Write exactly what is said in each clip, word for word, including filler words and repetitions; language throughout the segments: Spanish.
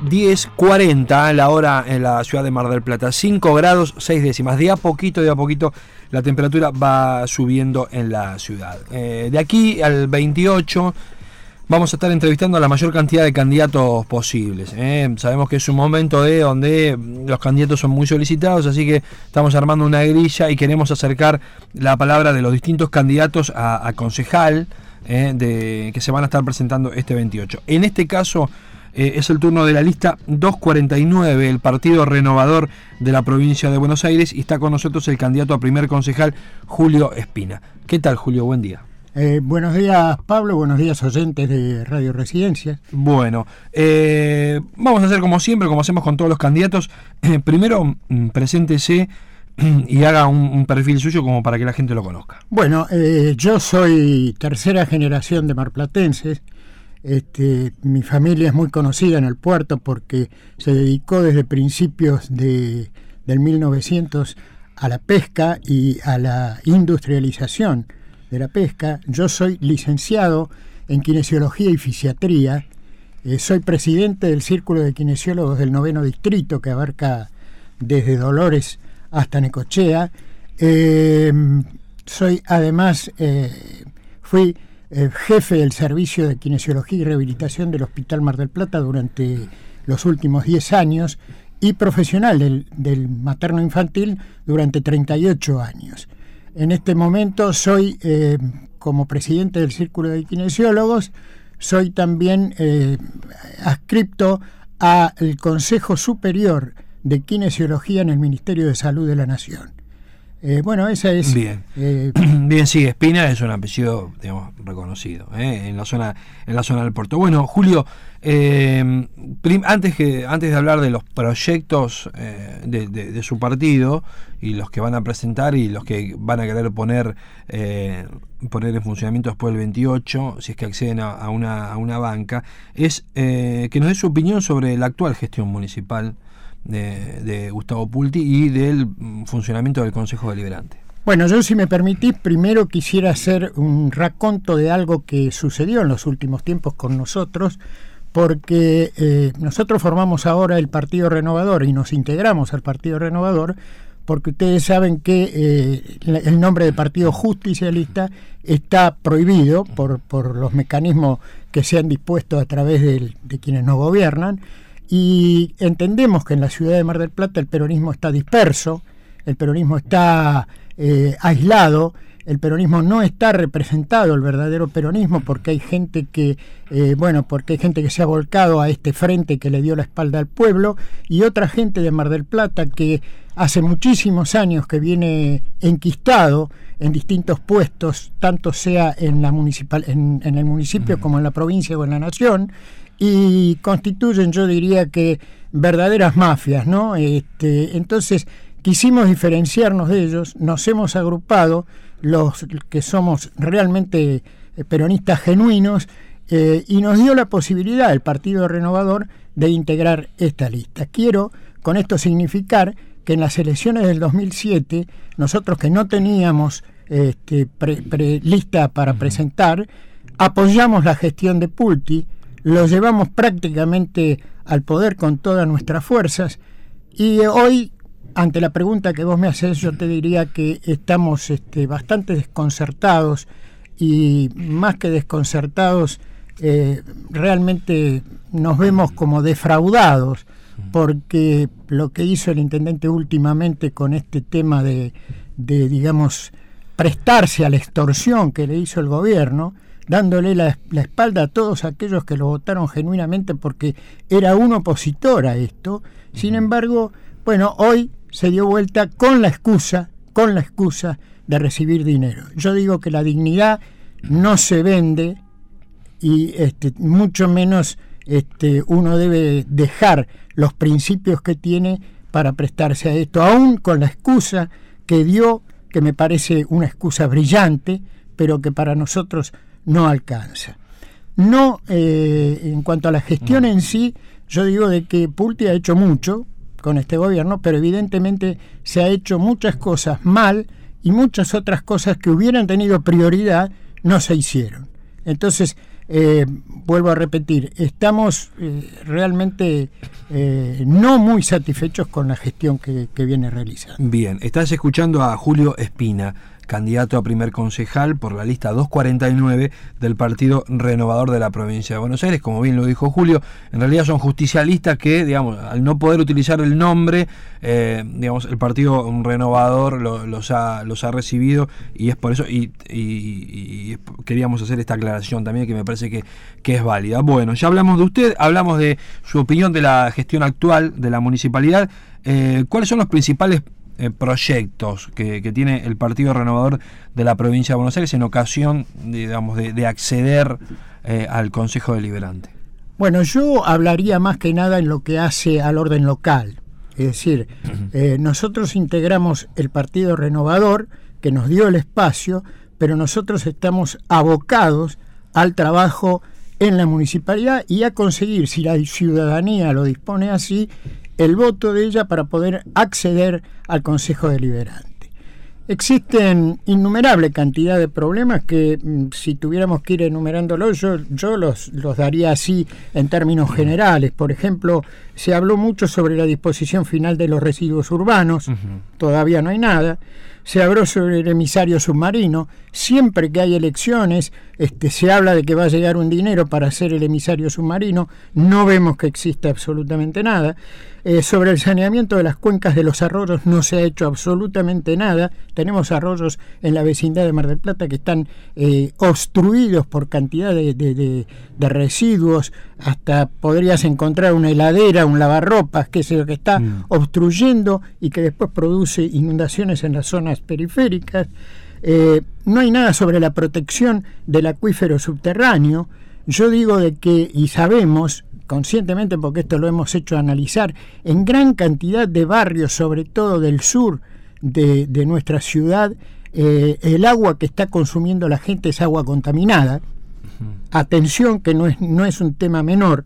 diez cuarenta la hora en la ciudad de Mar del Plata. cinco grados seis décimas. De a poquito, de a poquito la temperatura va subiendo en la ciudad. Eh, de aquí al veintiocho vamos a estar entrevistando a la mayor cantidad de candidatos posibles. ¿eh? Sabemos que es un momento de donde los candidatos son muy solicitados, así que estamos armando una grilla y queremos acercar la palabra de los distintos candidatos a, a concejal eh, de, que se van a estar presentando este veintiocho. En este caso eh, es el turno de la lista doscientos cuarenta y nueve, el Partido Renovador de la provincia de Buenos Aires, y está con nosotros el candidato a primer concejal, Julio Espina. ¿Qué tal, Julio? Buen día. Eh, buenos días, Pablo, buenos días, oyentes de Radio Residencias. Bueno, eh, vamos a hacer como siempre, como hacemos con todos los candidatos. Eh, primero, preséntese y haga un, un perfil suyo como para que la gente lo conozca. Bueno, eh, yo soy tercera generación de marplatenses. Este, mi familia es muy conocida en el puerto porque se dedicó desde principios de, del mil novecientos a la pesca y a la industrialización de la pesca. Yo soy licenciado en Kinesiología y Fisiatría, eh, soy presidente del Círculo de Kinesiólogos del Noveno Distrito, que abarca desde Dolores hasta Necochea. Eh, soy además, eh, fui eh, jefe del Servicio de Kinesiología y Rehabilitación del Hospital Mar del Plata durante los últimos diez años y profesional del, del materno infantil durante treinta y ocho años. En este momento soy, eh, como presidente del Círculo de Kinesiólogos, soy también eh, adscripto al Consejo Superior de Kinesiología en el Ministerio de Salud de la Nación. Eh, bueno, esa es... Bien, eh, bien, sí, Espina es un apellido, digamos, reconocido ¿eh? en la zona en la zona del puerto. Bueno, Julio, eh, prim, antes que antes de hablar de los proyectos eh, de, de, de su partido y los que van a presentar y los que van a querer poner eh, poner en funcionamiento después del veintiocho, si es que acceden a, a una a una banca, es eh, que nos dé su opinión sobre la actual gestión municipal De, de Gustavo Pulti y del funcionamiento del Consejo Deliberante. Bueno, yo, si me permitís, primero quisiera hacer un raconto de algo que sucedió en los últimos tiempos con nosotros, porque eh, nosotros formamos ahora el Partido Renovador y nos integramos al Partido Renovador porque ustedes saben que eh, el nombre de Partido Justicialista está prohibido por, por los mecanismos que se han dispuesto a través de, de quienes nos gobiernan. Y entendemos que en la ciudad de Mar del Plata el peronismo está disperso, el peronismo está eh, aislado, el peronismo no está representado, el verdadero peronismo, porque hay gente que, eh, bueno, porque hay gente que se ha volcado a este frente que le dio la espalda al pueblo, y otra gente de Mar del Plata que hace muchísimos años que viene enquistado en distintos puestos, tanto sea en la municipal, en, en el municipio uh-huh. como en la provincia o en la nación, y constituyen, yo diría que, verdaderas mafias, ¿no? Este, entonces quisimos diferenciarnos de ellos, nos hemos agrupado los que somos realmente peronistas genuinos, eh, y nos dio la posibilidad el Partido Renovador de integrar esta lista. Quiero con esto significar que en las elecciones del dos mil siete, nosotros que no teníamos este, pre, pre, lista para presentar, apoyamos la gestión de Pulti, lo llevamos prácticamente al poder con todas nuestras fuerzas, y hoy, ante la pregunta que vos me haces, yo te diría que estamos este, bastante desconcertados, y más que desconcertados, eh, realmente nos vemos como defraudados, porque lo que hizo el intendente últimamente con este tema de, de digamos, prestarse a la extorsión que le hizo el gobierno, dándole la, la espalda a todos aquellos que lo votaron genuinamente porque era un opositor a esto. Sin embargo, bueno, hoy se dio vuelta con la excusa, con la excusa de recibir dinero. Yo digo que la dignidad no se vende, y este, mucho menos este, uno debe dejar los principios que tiene para prestarse a esto, aún con la excusa que dio, que me parece una excusa brillante, pero que para nosotros no alcanza. No, eh, en cuanto a la gestión en sí, yo digo de que Pulti ha hecho mucho con este gobierno, pero evidentemente se ha hecho muchas cosas mal y muchas otras cosas que hubieran tenido prioridad no se hicieron. Entonces, eh, vuelvo a repetir, estamos eh, realmente eh, no muy satisfechos con la gestión que, que viene realizando. Bien, estás escuchando a Julio Espina, candidato a primer concejal por la lista doscientos cuarenta y nueve del Partido Renovador de la Provincia de Buenos Aires. Como bien lo dijo Julio, en realidad son justicialistas que, digamos, al no poder utilizar el nombre, eh, digamos, el Partido Renovador lo, los, ha, los ha recibido, y es por eso, y, y, y queríamos hacer esta aclaración también, que me parece que, que es válida. Bueno, ya hablamos de usted, hablamos de su opinión de la gestión actual de la municipalidad. Eh, ¿Cuáles son los principales Eh, proyectos que, que tiene el Partido Renovador de la Provincia de Buenos Aires en ocasión, digamos, de, de acceder eh, al Consejo Deliberante? Bueno, yo hablaría más que nada en lo que hace al orden local. Es decir, eh, nosotros integramos el Partido Renovador, que nos dio el espacio, pero nosotros estamos abocados al trabajo en la municipalidad y a conseguir, si la ciudadanía lo dispone así, el voto de ella para poder acceder al Consejo Deliberante. Existen innumerable cantidad de problemas que, si tuviéramos que ir enumerándolos, yo, yo los, los daría así en términos generales. Por ejemplo, se habló mucho sobre la disposición final de los residuos urbanos, uh-huh. Todavía no hay nada. Se habló sobre el emisario submarino. Siempre que hay elecciones, este, se habla de que va a llegar un dinero para hacer el emisario submarino. No vemos que exista absolutamente nada. Eh, sobre el saneamiento de las cuencas de los arroyos no se ha hecho absolutamente nada. Tenemos arroyos en la vecindad de Mar del Plata que están eh, obstruidos por cantidad de, de, de, de residuos. Hasta podrías encontrar una heladera, un lavarropas, que es lo que está mm. obstruyendo y que después produce inundaciones en las zonas periféricas. Eh, no hay nada sobre la protección del acuífero subterráneo. Yo digo de que, y sabemos conscientemente, porque esto lo hemos hecho analizar, en gran cantidad de barrios, sobre todo del sur de, de nuestra ciudad, eh, el agua que está consumiendo la gente es agua contaminada. Uh-huh. Atención, que no es, no es un tema menor.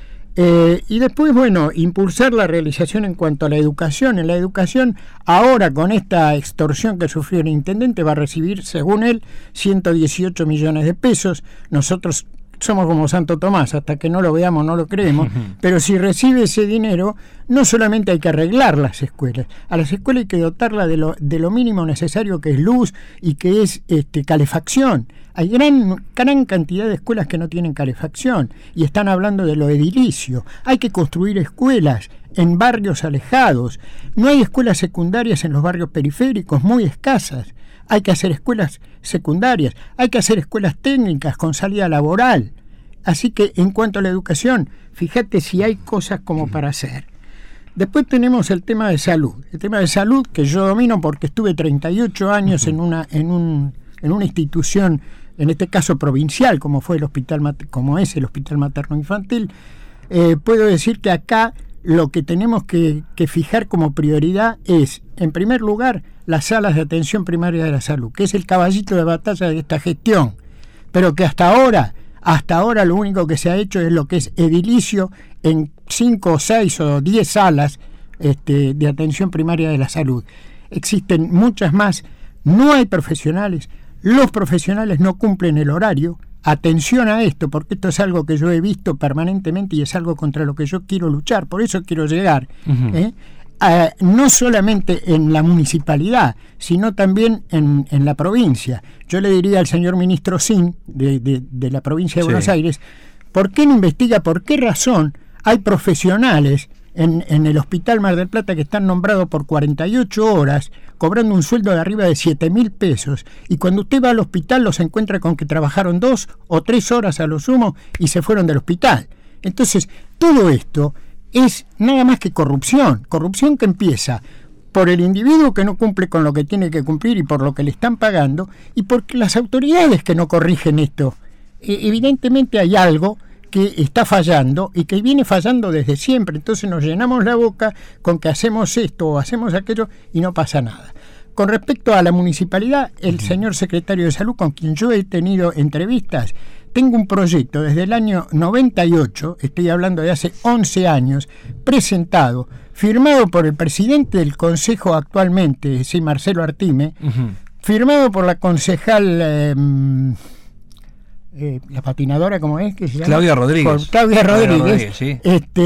Eh, y después, bueno, impulsar la realización en cuanto a la educación. En la educación, ahora con esta extorsión que sufrió el intendente, va a recibir, según él, ciento dieciocho millones de pesos. Nosotros somos como Santo Tomás, hasta que no lo veamos no lo creemos, pero si recibe ese dinero, no solamente hay que arreglar las escuelas, a las escuelas hay que dotarlas de lo, de lo mínimo necesario, que es luz y que es este, calefacción. Hay gran, gran cantidad de escuelas que no tienen calefacción y están hablando de lo edilicio. Hay que construir escuelas en barrios alejados. No hay escuelas secundarias en los barrios periféricos, muy escasas. Hay que hacer escuelas secundarias, hay que hacer escuelas técnicas con salida laboral. Así que en cuanto a la educación, fíjate si hay cosas como para hacer. Después tenemos el tema de salud. El tema de salud que yo domino porque estuve treinta y ocho años en una, en un, en una institución, en este caso provincial, como fue el hospital, como es el Hospital Materno Infantil. Eh, puedo decir que acá lo que tenemos que, que fijar como prioridad es, en primer lugar, las salas de atención primaria de la salud, que es el caballito de batalla de esta gestión, pero que hasta ahora, hasta ahora lo único que se ha hecho es lo que es edilicio en cinco, seis o diez salas este, de atención primaria de la salud. Existen muchas más, no hay profesionales, los profesionales no cumplen el horario. Atención a esto, porque esto es algo que yo he visto permanentemente y es algo contra lo que yo quiero luchar, por eso quiero llegar. Uh-huh. ¿eh? Uh, no solamente en la municipalidad, sino también en, en la provincia. Yo le diría al señor ministro Sin, de, de, de la provincia de sí. Buenos Aires, ¿por qué no investiga por qué razón hay profesionales en, en el Hospital Mar del Plata que están nombrados por cuarenta y ocho horas, cobrando un sueldo de arriba de siete mil pesos, y cuando usted va al hospital los encuentra con que trabajaron dos o tres horas a lo sumo y se fueron del hospital? Entonces, todo esto es nada más que corrupción, corrupción que empieza por el individuo que no cumple con lo que tiene que cumplir y por lo que le están pagando, y por las autoridades que no corrigen esto. Eh, evidentemente hay algo que está fallando y que viene fallando desde siempre, entonces nos llenamos la boca con que hacemos esto o hacemos aquello y no pasa nada. Con respecto a la municipalidad, el uh-huh. señor secretario de Salud, con quien yo he tenido entrevistas, tengo un proyecto desde el año noventa y ocho, estoy hablando de hace once años, presentado, firmado por el presidente del Consejo actualmente, sí, Marcelo Artime, uh-huh. firmado por la concejal, eh, eh, la patinadora, ¿cómo es? que se llama? Claudia Rodríguez. Por Claudia Rodríguez, Claudia Rodríguez sí. este,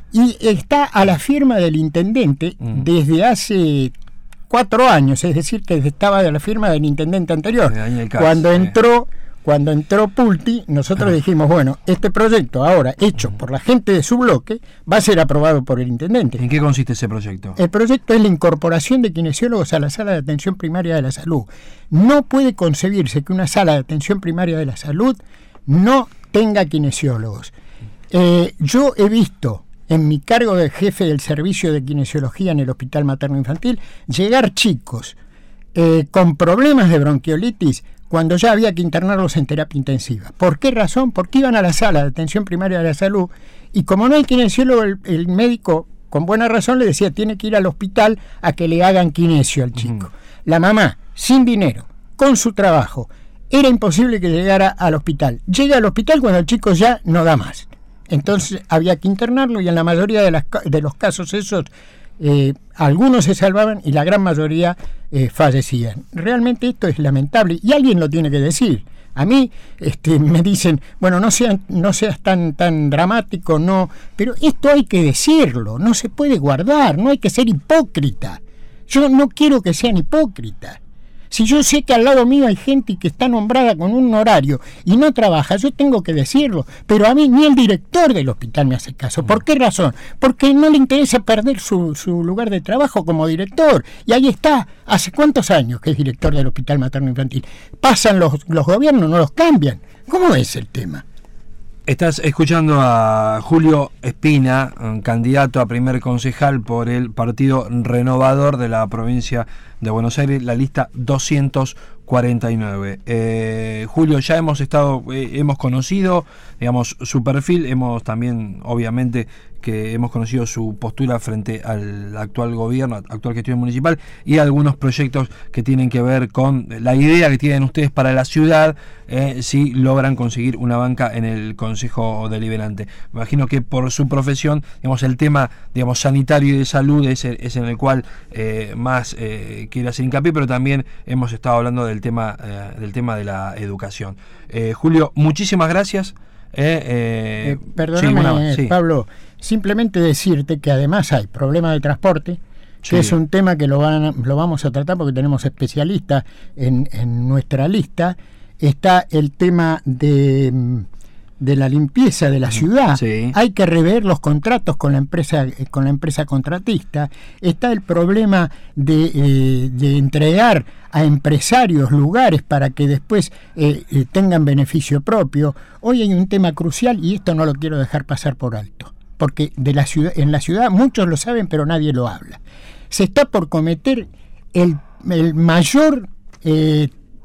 y está a la firma del intendente mm. desde hace cuatro años, es decir, que estaba de la firma del intendente anterior. Caso, cuando entró, eh. cuando entró Pulti, nosotros dijimos, bueno, este proyecto ahora hecho por la gente de su bloque va a ser aprobado por el intendente. ¿En qué consiste ese proyecto? El proyecto es la incorporación de kinesiólogos a la sala de atención primaria de la salud. No puede concebirse que una sala de atención primaria de la salud no tenga kinesiólogos. Eh, yo he visto en mi cargo de jefe del servicio de kinesiología en el Hospital Materno Infantil, llegar chicos eh, con problemas de bronquiolitis cuando ya había que internarlos en terapia intensiva. ¿Por qué razón? Porque iban a la sala de atención primaria de la salud y como no hay kinesiólogo, el, el médico con buena razón le decía, tiene que ir al hospital a que le hagan kinesio al chico. Uh-huh. La mamá, sin dinero, con su trabajo, era imposible que llegara al hospital. Llega al hospital cuando el chico ya no da más. Entonces había que internarlo y en la mayoría de, las, de los casos esos, eh, algunos se salvaban y la gran mayoría eh, fallecían. Realmente esto es lamentable y alguien lo tiene que decir. A mí este, me dicen, bueno, no sean, no seas tan, tan dramático, no, pero esto hay que decirlo, no se puede guardar, no hay que ser hipócrita. Yo no quiero que sean hipócritas. Si yo sé que al lado mío hay gente que está nombrada con un horario y no trabaja, yo tengo que decirlo. Pero a mí ni el director del hospital me hace caso. ¿Por qué razón? Porque no le interesa perder su, su lugar de trabajo como director. Y ahí está. ¿Hace cuántos años que es director del Hospital Materno Infantil? Pasan los, los gobiernos, no los cambian. ¿Cómo es el tema? Estás escuchando a Julio Espina, candidato a primer concejal por el Partido Renovador de la provincia de Buenos Aires, la lista doscientos cuarenta y nueve. Eh, Julio, ya hemos estado, eh, hemos conocido, digamos, su perfil, hemos también, obviamente, que hemos conocido su postura frente al actual gobierno, actual gestión municipal, y algunos proyectos que tienen que ver con la idea que tienen ustedes para la ciudad, eh, si logran conseguir una banca en el Consejo Deliberante. Me imagino que por su profesión, digamos, el tema, digamos, sanitario y de salud es, es en el cual eh, más eh, quiere hacer hincapié, pero también hemos estado hablando del tema, eh, del tema de la educación. Eh, Julio, muchísimas gracias. Eh, eh, eh, perdóname, sí, sí. Pablo, simplemente decirte que además hay problema de transporte, sí, que es un tema que lo, van, lo vamos a tratar porque tenemos especialistas en, en nuestra lista. Está el tema de, de la limpieza de la ciudad, sí. Hay que rever los contratos con la empresa, con la empresa contratista. Está el problema de, eh, de entregar a empresarios lugares para que después eh, eh, tengan beneficio propio. Hoy hay un tema crucial y esto no lo quiero dejar pasar por alto, porque de la ciudad, en la ciudad muchos lo saben pero nadie lo habla. Se está por cometer el, el mayor eh,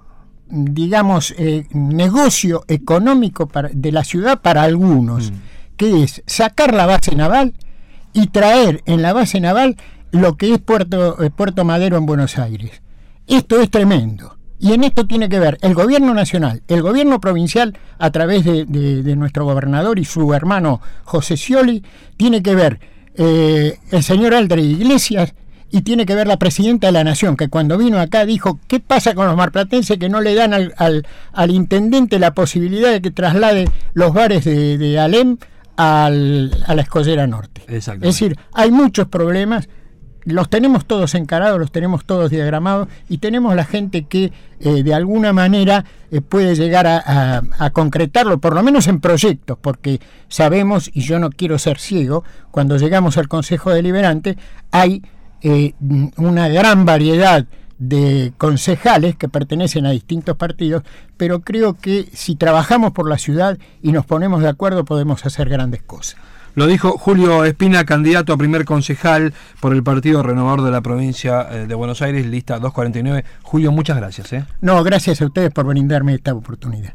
digamos eh, negocio económico para, de la ciudad para algunos, mm. que es sacar la base naval y traer en la base naval lo que es Puerto, eh, Puerto Madero en Buenos Aires. Esto es tremendo. Y en esto tiene que ver el gobierno nacional, el gobierno provincial, a través de, de, de nuestro gobernador y su hermano José Scioli, tiene que ver eh, el señor Aldre Iglesias, y tiene que ver la presidenta de la Nación, que cuando vino acá dijo, ¿qué pasa con los marplatenses que no le dan al, al, al intendente la posibilidad de que traslade los bares de, de Alem al, a la Escollera Norte? Es decir, hay muchos problemas. Los tenemos todos encarados, los tenemos todos diagramados y tenemos la gente que eh, de alguna manera eh, puede llegar a, a, a concretarlo, por lo menos en proyectos, porque sabemos, y yo no quiero ser ciego, cuando llegamos al Consejo Deliberante hay eh, una gran variedad de concejales que pertenecen a distintos partidos, pero creo que si trabajamos por la ciudad y nos ponemos de acuerdo podemos hacer grandes cosas. Lo dijo Julio Espina, candidato a primer concejal por el Partido Renovador de la provincia de Buenos Aires, lista doscientos cuarenta y nueve. Julio, muchas gracias. ¿eh? No, gracias a ustedes por brindarme esta oportunidad.